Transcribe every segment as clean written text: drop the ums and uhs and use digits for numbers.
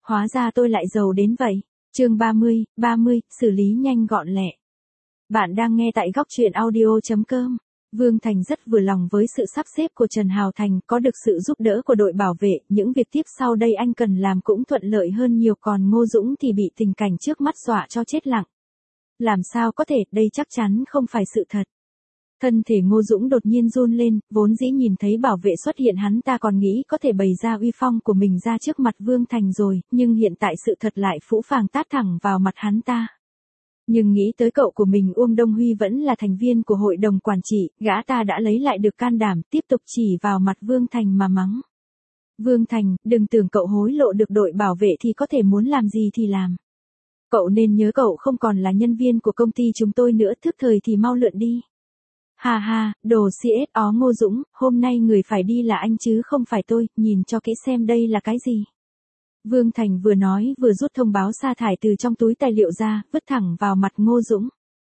hóa ra tôi lại giàu đến vậy. Chương 30, xử lý nhanh gọn lẹ. Bạn đang nghe tại góc truyện audio.com. Vương Thành rất vừa lòng với sự sắp xếp của Trần Hào Thành, có được sự giúp đỡ của đội bảo vệ, những việc tiếp sau đây anh cần làm cũng thuận lợi hơn nhiều, còn Ngô Dũng thì bị tình cảnh trước mắt dọa cho chết lặng. Làm sao có thể, đây chắc chắn không phải sự thật. Thân thể Ngô Dũng đột nhiên run lên, vốn dĩ nhìn thấy bảo vệ xuất hiện hắn ta còn nghĩ có thể bày ra uy phong của mình ra trước mặt Vương Thành rồi, nhưng hiện tại sự thật lại phũ phàng tát thẳng vào mặt hắn ta. Nhưng nghĩ tới cậu của mình Uông Đông Huy vẫn là thành viên của hội đồng quản trị, gã ta đã lấy lại được can đảm, tiếp tục chỉ vào mặt Vương Thành mà mắng. Vương Thành, đừng tưởng cậu hối lộ được đội bảo vệ thì có thể muốn làm gì thì làm. Cậu nên nhớ cậu không còn là nhân viên của công ty chúng tôi nữa, thức thời thì mau lượn đi. Hà hà, đồ CSO Ngô Dũng, hôm nay người phải đi là anh chứ không phải tôi, nhìn cho kỹ xem đây là cái gì. Vương Thành vừa nói vừa rút thông báo sa thải từ trong túi tài liệu ra, vứt thẳng vào mặt Ngô Dũng.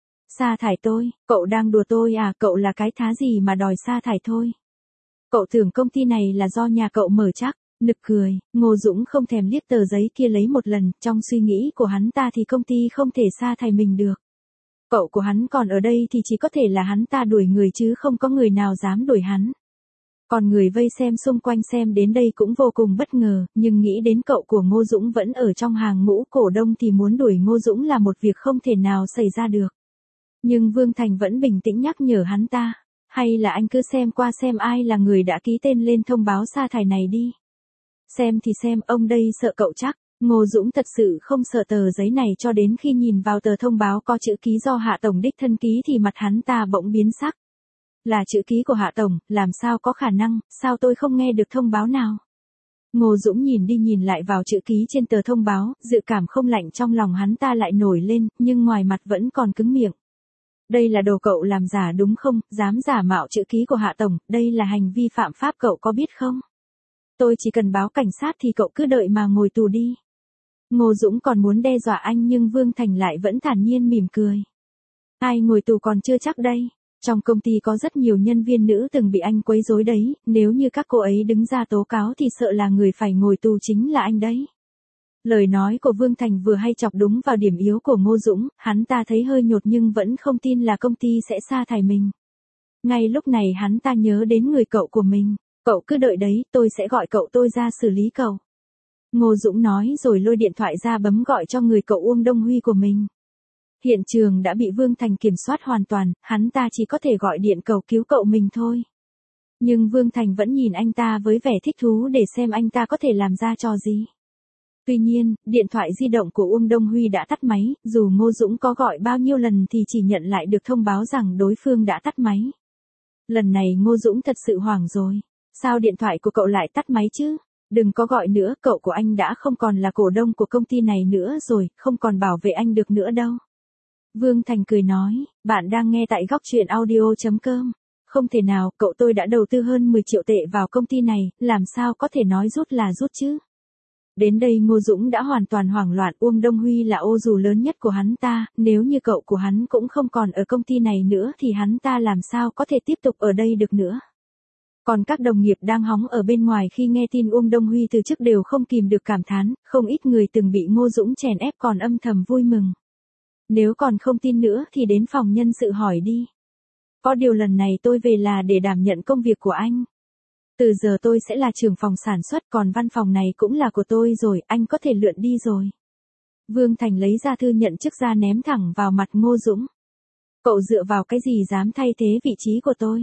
Sa thải tôi, cậu đang đùa tôi à, cậu là cái thá gì mà đòi sa thải thôi. Cậu tưởng công ty này là do nhà cậu mở chắc, nực cười, Ngô Dũng không thèm liếc tờ giấy kia lấy một lần, trong suy nghĩ của hắn ta thì công ty không thể sa thải mình được. Cậu của hắn còn ở đây thì chỉ có thể là hắn ta đuổi người chứ không có người nào dám đuổi hắn. Còn người vây xem xung quanh xem đến đây cũng vô cùng bất ngờ, nhưng nghĩ đến cậu của Ngô Dũng vẫn ở trong hàng ngũ cổ đông thì muốn đuổi Ngô Dũng là một việc không thể nào xảy ra được. Nhưng Vương Thành vẫn bình tĩnh nhắc nhở hắn ta, hay là anh cứ xem qua xem ai là người đã ký tên lên thông báo sa thải này đi. Xem thì xem, ông đây sợ cậu chắc. Ngô Dũng thật sự không sợ tờ giấy này cho đến khi nhìn vào tờ thông báo có chữ ký do Hạ Tổng đích thân ký thì mặt hắn ta bỗng biến sắc. Là chữ ký của Hạ Tổng, làm sao có khả năng, sao tôi không nghe được thông báo nào? Ngô Dũng nhìn đi nhìn lại vào chữ ký trên tờ thông báo, dự cảm không lạnh trong lòng hắn ta lại nổi lên, nhưng ngoài mặt vẫn còn cứng miệng. Đây là đồ cậu làm giả đúng không, dám giả mạo chữ ký của Hạ Tổng, đây là hành vi phạm pháp cậu có biết không? Tôi chỉ cần báo cảnh sát thì cậu cứ đợi mà ngồi tù đi. Ngô Dũng còn muốn đe dọa anh nhưng Vương Thành lại vẫn thản nhiên mỉm cười. Ai ngồi tù còn chưa chắc đây. Trong công ty có rất nhiều nhân viên nữ từng bị anh quấy rối đấy, nếu như các cô ấy đứng ra tố cáo thì sợ là người phải ngồi tù chính là anh đấy. Lời nói của Vương Thành vừa hay chọc đúng vào điểm yếu của Ngô Dũng, hắn ta thấy hơi nhột nhưng vẫn không tin là công ty sẽ sa thải mình. Ngay lúc này hắn ta nhớ đến người cậu của mình, cậu cứ đợi đấy, tôi sẽ gọi cậu tôi ra xử lý cậu. Ngô Dũng nói rồi lôi điện thoại ra bấm gọi cho người cậu Uông Đông Huy của mình. Hiện trường đã bị Vương Thành kiểm soát hoàn toàn, hắn ta chỉ có thể gọi điện cầu cứu cậu mình thôi. Nhưng Vương Thành vẫn nhìn anh ta với vẻ thích thú để xem anh ta có thể làm ra trò gì. Tuy nhiên, điện thoại di động của Uông Đông Huy đã tắt máy, dù Ngô Dũng có gọi bao nhiêu lần thì chỉ nhận lại được thông báo rằng đối phương đã tắt máy. Lần này Ngô Dũng thật sự hoảng rồi. Sao điện thoại của cậu lại tắt máy chứ? Đừng có gọi nữa, cậu của anh đã không còn là cổ đông của công ty này nữa rồi, không còn bảo vệ anh được nữa đâu. Vương Thành cười nói, bạn đang nghe tại góc truyện audio.com. Không thể nào, cậu tôi đã đầu tư hơn 10 triệu tệ vào công ty này, làm sao có thể nói rút là rút chứ? Đến đây Ngô Dũng đã hoàn toàn hoảng loạn, Uông Đông Huy là ô dù lớn nhất của hắn ta, nếu như cậu của hắn cũng không còn ở công ty này nữa thì hắn ta làm sao có thể tiếp tục ở đây được nữa. Còn các đồng nghiệp đang hóng ở bên ngoài khi nghe tin Uông Đông Huy từ chức đều không kìm được cảm thán, không ít người từng bị Ngô Dũng chèn ép còn âm thầm vui mừng. Nếu còn không tin nữa thì đến phòng nhân sự hỏi đi. Có điều lần này tôi về là để đảm nhận công việc của anh. Từ giờ tôi sẽ là trưởng phòng sản xuất, còn văn phòng này cũng là của tôi rồi, anh có thể lượn đi rồi. Vương Thành lấy ra thư nhận chức ra ném thẳng vào mặt Ngô Dũng. Cậu dựa vào cái gì dám thay thế vị trí của tôi?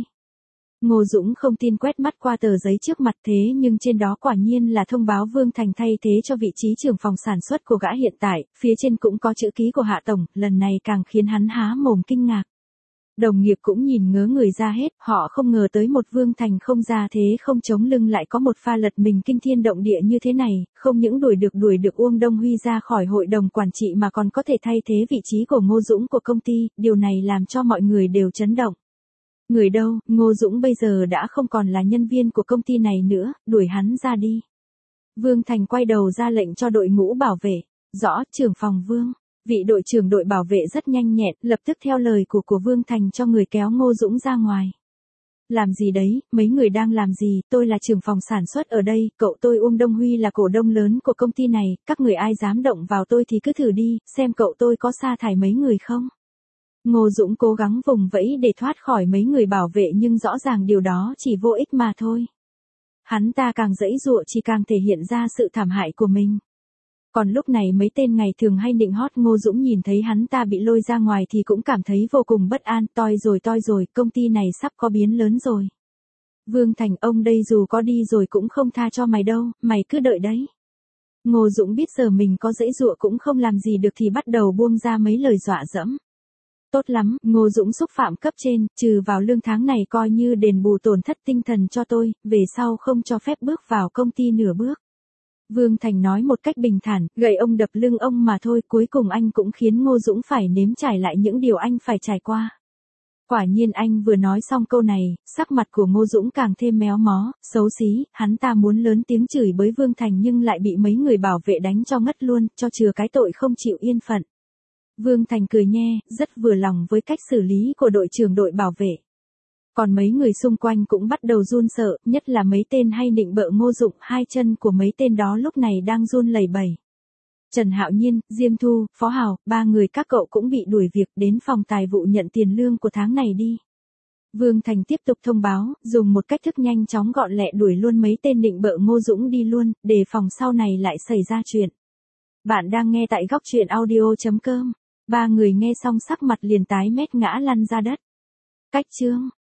Ngô Dũng không tin quét mắt qua tờ giấy trước mặt thế nhưng trên đó quả nhiên là thông báo Vương Thành thay thế cho vị trí trưởng phòng sản xuất của gã hiện tại, phía trên cũng có chữ ký của Hạ Tổng, lần này càng khiến hắn há mồm kinh ngạc. Đồng nghiệp cũng nhìn ngớ người ra hết, họ không ngờ tới một Vương Thành không ra thế không chống lưng lại có một pha lật mình kinh thiên động địa như thế này, không những đuổi được Uông Đông Huy ra khỏi hội đồng quản trị mà còn có thể thay thế vị trí của Ngô Dũng của công ty, điều này làm cho mọi người đều chấn động. Người đâu, Ngô Dũng bây giờ đã không còn là nhân viên của công ty này nữa, đuổi hắn ra đi. Vương Thành quay đầu ra lệnh cho đội ngũ bảo vệ. Rõ, trưởng phòng Vương. Vị đội trưởng đội bảo vệ rất nhanh nhẹn, lập tức theo lời của Vương Thành cho người kéo Ngô Dũng ra ngoài. Làm gì đấy, mấy người đang làm gì, tôi là trưởng phòng sản xuất ở đây, cậu tôi Uông Đông Huy là cổ đông lớn của công ty này, các người ai dám động vào tôi thì cứ thử đi, xem cậu tôi có sa thải mấy người không. Ngô Dũng cố gắng vùng vẫy để thoát khỏi mấy người bảo vệ nhưng rõ ràng điều đó chỉ vô ích mà thôi. Hắn ta càng giãy giụa chỉ càng thể hiện ra sự thảm hại của mình. Còn lúc này mấy tên ngày thường hay nịnh hót Ngô Dũng nhìn thấy hắn ta bị lôi ra ngoài thì cũng cảm thấy vô cùng bất an, toi rồi, công ty này sắp có biến lớn rồi. Vương Thành, ông đây dù có đi rồi cũng không tha cho mày đâu, mày cứ đợi đấy. Ngô Dũng biết giờ mình có giãy giụa cũng không làm gì được thì bắt đầu buông ra mấy lời dọa dẫm. Tốt lắm, Ngô Dũng xúc phạm cấp trên, trừ vào lương tháng này coi như đền bù tổn thất tinh thần cho tôi, về sau không cho phép bước vào công ty nửa bước. Vương Thành nói một cách bình thản, gậy ông đập lưng ông mà thôi, cuối cùng anh cũng khiến Ngô Dũng phải nếm trải lại những điều anh phải trải qua. Quả nhiên anh vừa nói xong câu này, sắc mặt của Ngô Dũng càng thêm méo mó, xấu xí, hắn ta muốn lớn tiếng chửi bới Vương Thành nhưng lại bị mấy người bảo vệ đánh cho ngất luôn, cho chừa cái tội không chịu yên phận. Vương Thành cười nhe, rất vừa lòng với cách xử lý của đội trưởng đội bảo vệ. Còn mấy người xung quanh cũng bắt đầu run sợ, nhất là mấy tên hay nịnh bợ Ngô Dũng, hai chân của mấy tên đó lúc này đang run lẩy bẩy. Trần Hạo Nhiên, Diêm Thu, Phó Hào, ba người các cậu cũng bị đuổi việc, đến phòng tài vụ nhận tiền lương của tháng này đi. Vương Thành tiếp tục thông báo, dùng một cách thức nhanh chóng gọn lẹ đuổi luôn mấy tên nịnh bợ Ngô Dũng đi luôn, đề phòng sau này lại xảy ra chuyện. Bạn đang nghe tại góc truyện audio.com. Ba người nghe xong sắc mặt liền tái mét ngã lăn ra đất. Cách chương